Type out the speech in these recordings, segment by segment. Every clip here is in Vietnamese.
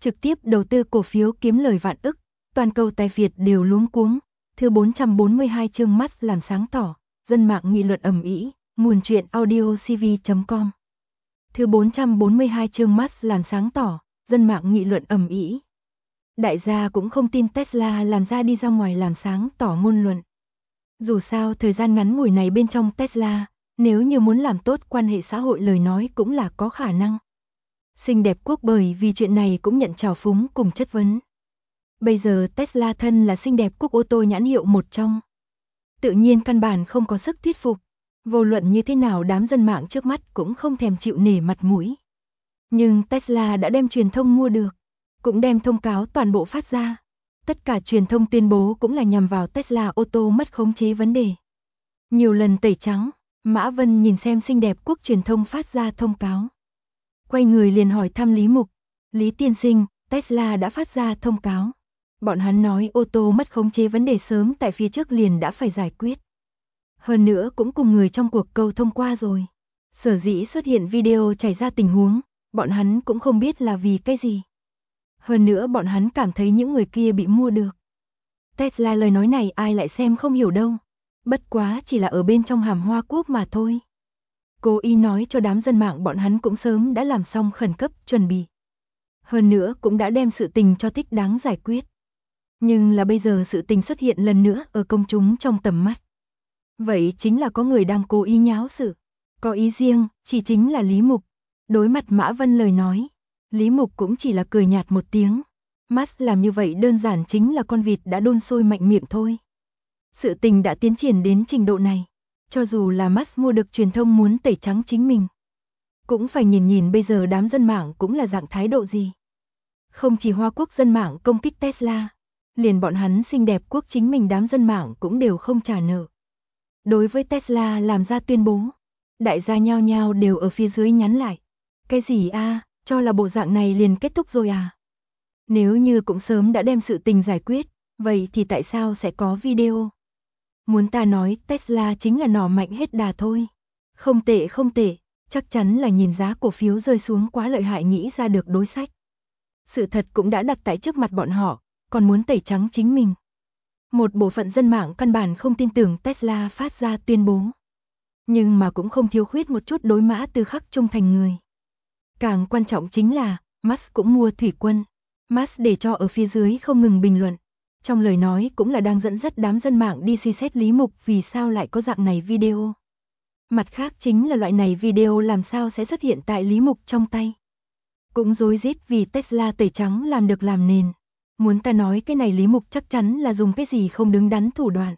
trực tiếp đầu tư cổ phiếu kiếm lời vạn ức, toàn cầu tài Việt đều luống cuống. Thứ 442 chương Musk làm sáng tỏ, dân mạng nghị luận ầm ĩ, nguồn truyện audio cv.com. Thứ 442 chương Musk làm sáng tỏ, dân mạng nghị luận ầm ĩ. Đại gia cũng không tin Tesla làm ra đi ra ngoài làm sáng tỏ ngôn luận. Dù sao thời gian ngắn ngủi này bên trong Tesla, nếu như muốn làm tốt quan hệ xã hội lời nói cũng là có khả năng. Xinh đẹp quốc bởi vì chuyện này cũng nhận trào phúng cùng chất vấn. Bây giờ Tesla thân là xinh đẹp quốc ô tô nhãn hiệu một trong. Tự nhiên căn bản không có sức thuyết phục. Vô luận như thế nào đám dân mạng trước mắt cũng không thèm chịu nể mặt mũi. Nhưng Tesla đã đem truyền thông mua được, cũng đem thông cáo toàn bộ phát ra. Tất cả truyền thông tuyên bố cũng là nhằm vào Tesla ô tô mất khống chế vấn đề. Nhiều lần tẩy trắng, Mã Vân nhìn xem xinh đẹp quốc truyền thông phát ra thông cáo. Quay người liền hỏi thăm Lý Mục. Lý tiên sinh, Tesla đã phát ra thông cáo. Bọn hắn nói ô tô mất khống chế vấn đề sớm tại phía trước liền đã phải giải quyết. Hơn nữa cũng cùng người trong cuộc câu thông qua rồi. Sở dĩ xuất hiện video chảy ra tình huống, bọn hắn cũng không biết là vì cái gì. Hơn nữa bọn hắn cảm thấy những người kia bị mua được. Tesla lời nói này ai lại xem không hiểu đâu. Bất quá chỉ là ở bên trong hàm Hoa Quốc mà thôi. Cố ý nói cho đám dân mạng bọn hắn cũng sớm đã làm xong khẩn cấp chuẩn bị. Hơn nữa cũng đã đem sự tình cho thích đáng giải quyết. Nhưng là bây giờ sự tình xuất hiện lần nữa ở công chúng trong tầm mắt. Vậy chính là có người đang cố ý nháo sự. Có ý riêng, chỉ chính là Lý Mục. Đối mặt Mã Vân lời nói, Lý Mục cũng chỉ là cười nhạt một tiếng. Musk làm như vậy đơn giản chính là con vịt đã đun sôi mạnh miệng thôi. Sự tình đã tiến triển đến trình độ này. Cho dù là Musk mua được truyền thông muốn tẩy trắng chính mình, cũng phải nhìn nhìn bây giờ đám dân mạng cũng là dạng thái độ gì. Không chỉ Hoa Quốc dân mạng công kích Tesla, liền bọn hắn xinh đẹp quốc chính mình đám dân mạng cũng đều không trả nợ. Đối với Tesla làm ra tuyên bố, đại gia nhao nhao đều ở phía dưới nhắn lại. Cái gì a, cho là bộ dạng này liền kết thúc rồi à? Nếu như cũng sớm đã đem sự tình giải quyết, vậy thì tại sao sẽ có video? Muốn ta nói Tesla chính là nỏ mạnh hết đà thôi. Không tệ không tệ, chắc chắn là nhìn giá cổ phiếu rơi xuống quá lợi hại nghĩ ra được đối sách. Sự thật cũng đã đặt tại trước mặt bọn họ, còn muốn tẩy trắng chính mình. Một bộ phận dân mạng căn bản không tin tưởng Tesla phát ra tuyên bố. Nhưng mà cũng không thiếu khuyết một chút đối Mã Tư Khắc trung thành người. Càng quan trọng chính là, Musk cũng mua thủy quân. Musk để cho ở phía dưới không ngừng bình luận. Trong lời nói cũng là đang dẫn dắt đám dân mạng đi suy xét Lý Mục vì sao lại có dạng này video. Mặt khác chính là loại này video làm sao sẽ xuất hiện tại Lý Mục trong tay. Cũng rối rít vì Tesla tẩy trắng làm được làm nền. Muốn ta nói cái này Lý Mục chắc chắn là dùng cái gì không đứng đắn thủ đoạn.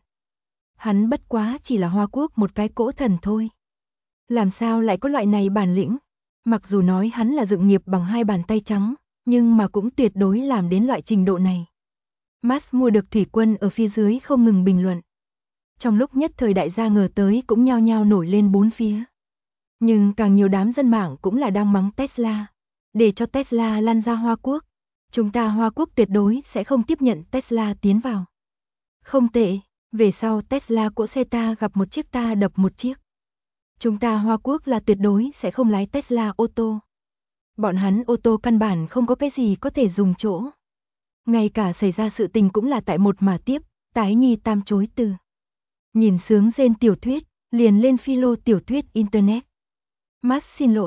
Hắn bất quá chỉ là Hoa Quốc một cái cỗ thần thôi. Làm sao lại có loại này bản lĩnh? Mặc dù nói hắn là dựng nghiệp bằng hai bàn tay trắng, nhưng mà cũng tuyệt đối làm đến loại trình độ này. Musk mua được thủy quân ở phía dưới không ngừng bình luận. Trong lúc nhất thời đại gia ngờ tới cũng nhao nhao nổi lên bốn phía. Nhưng càng nhiều đám dân mạng cũng là đang mắng Tesla. Để cho Tesla lan ra Hoa Quốc. Chúng ta Hoa Quốc tuyệt đối sẽ không tiếp nhận Tesla tiến vào. Không tệ, về sau Tesla của xe ta gặp một chiếc ta đập một chiếc. Chúng ta Hoa Quốc là tuyệt đối sẽ không lái Tesla ô tô. Bọn hắn ô tô căn bản không có cái gì có thể dùng chỗ. Ngay cả xảy ra sự tình cũng là tại một mà tiếp, tái nhi tam chối từ. Nhìn sướng rên tiểu thuyết, liền lên philo tiểu thuyết Internet. Musk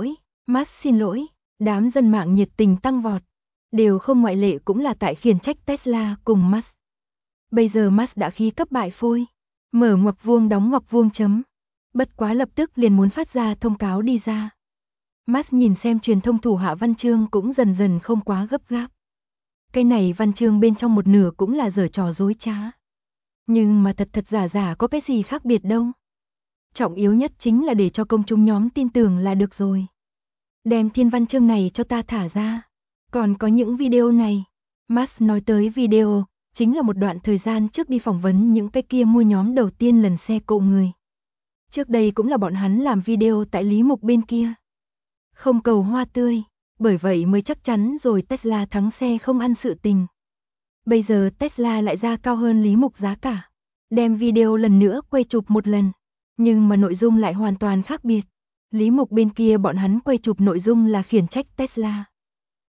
xin lỗi, đám dân mạng nhiệt tình tăng vọt. Đều không ngoại lệ cũng là tại khiển trách Tesla cùng Musk. Bây giờ Musk đã khí cấp bại phôi. Mở ngoặc vuông đóng ngoặc vuông chấm. Bất quá lập tức liền muốn phát ra thông cáo đi ra. Musk nhìn xem truyền thông thủ hạ văn chương cũng dần dần không quá gấp gáp. Cái này văn chương bên trong một nửa cũng là giở trò dối trá. Nhưng mà thật giả có cái gì khác biệt đâu. Trọng yếu nhất chính là để cho công chúng nhóm tin tưởng là được rồi. Đem thiên văn chương này cho ta thả ra. Còn có những video này. Musk nói tới video, chính là một đoạn thời gian trước đi phỏng vấn những cái kia mua nhóm đầu tiên lần xe cộ người. Trước đây cũng là bọn hắn làm video tại Lý Mục bên kia. Không cầu hoa tươi, bởi vậy mới chắc chắn rồi Tesla thắng xe không ăn sự tình. Bây giờ Tesla lại ra cao hơn Lý Mục giá cả. Đem video lần nữa quay chụp một lần. Nhưng mà nội dung lại hoàn toàn khác biệt. Lý Mục bên kia bọn hắn quay chụp nội dung là khiển trách Tesla.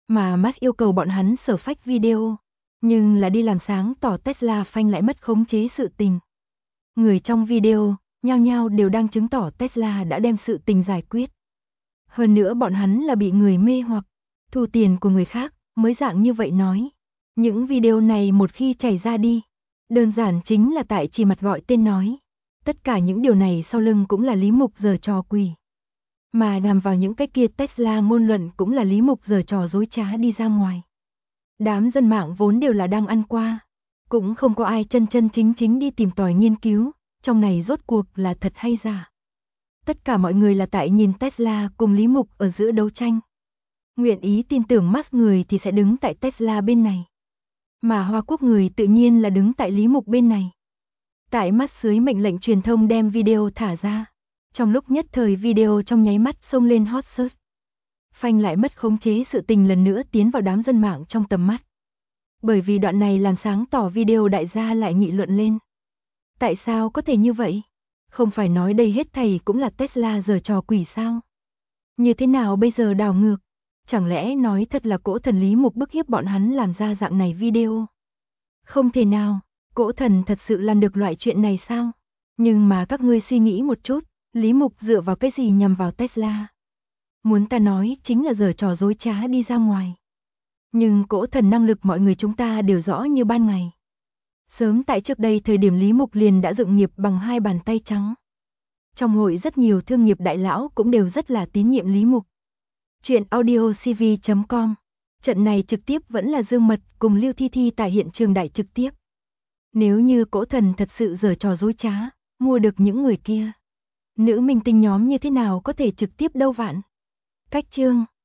Mà Musk yêu cầu bọn hắn sở fake video, nhưng là đi làm sáng tỏ Tesla phanh lại mất khống chế sự tình. Người trong video, nhao nhao đều đang chứng tỏ Tesla đã đem sự tình giải quyết. Hơn nữa bọn hắn là bị người mê hoặc, thu tiền của người khác, mới dạng như vậy nói. Những video này một khi chảy ra đi, đơn giản chính là tại chỉ mặt gọi tên nói. Tất cả những điều này sau lưng cũng là Lý Mục giở trò quỷ. Mà đàm vào những cái kia Tesla ngôn luận cũng là Lý Mục giở trò dối trá đi ra ngoài. Đám dân mạng vốn đều là đang ăn qua, cũng không có ai chân chân chính chính đi tìm tòi nghiên cứu, trong này rốt cuộc là thật hay giả. Tất cả mọi người là tại nhìn Tesla cùng Lý Mục ở giữa đấu tranh. Nguyện ý tin tưởng Musk người thì sẽ đứng tại Tesla bên này. Mà Hoa Quốc người tự nhiên là đứng tại Lý Mục bên này. Tại Musk dưới mệnh lệnh truyền thông đem video thả ra. Trong lúc nhất thời video trong nháy mắt xông lên hot search. Phanh lại mất khống chế sự tình lần nữa tiến vào đám dân mạng trong tầm mắt. Bởi vì đoạn này làm sáng tỏ video đại gia lại nghị luận lên. Tại sao có thể như vậy? Không phải nói đây hết thầy cũng là Tesla giở trò quỷ sao? Như thế nào bây giờ đảo ngược? Chẳng lẽ nói thật là cỗ thần Lý Mục bức hiếp bọn hắn làm ra dạng này video? Không thể nào, cỗ thần thật sự làm được loại chuyện này sao? Nhưng mà các ngươi suy nghĩ một chút, Lý Mục dựa vào cái gì nhằm vào Tesla? Muốn ta nói chính là giở trò dối trá đi ra ngoài. Nhưng cỗ thần năng lực mọi người chúng ta đều rõ như ban ngày. Sớm tại trước đây thời điểm Lý Mục liền đã dựng nghiệp bằng 2 bàn tay trắng. Trong hội rất nhiều thương nghiệp đại lão cũng đều rất là tín nhiệm Lý Mục. Chuyện audiocv.com. Trận này trực tiếp vẫn là Dương Mật cùng Lưu Thi Thi tại hiện trường đại trực tiếp. Nếu như cỗ thần thật sự giở trò dối trá, mua được những người kia, nữ minh tinh nhóm như thế nào có thể trực tiếp đâu vạn. Cách chương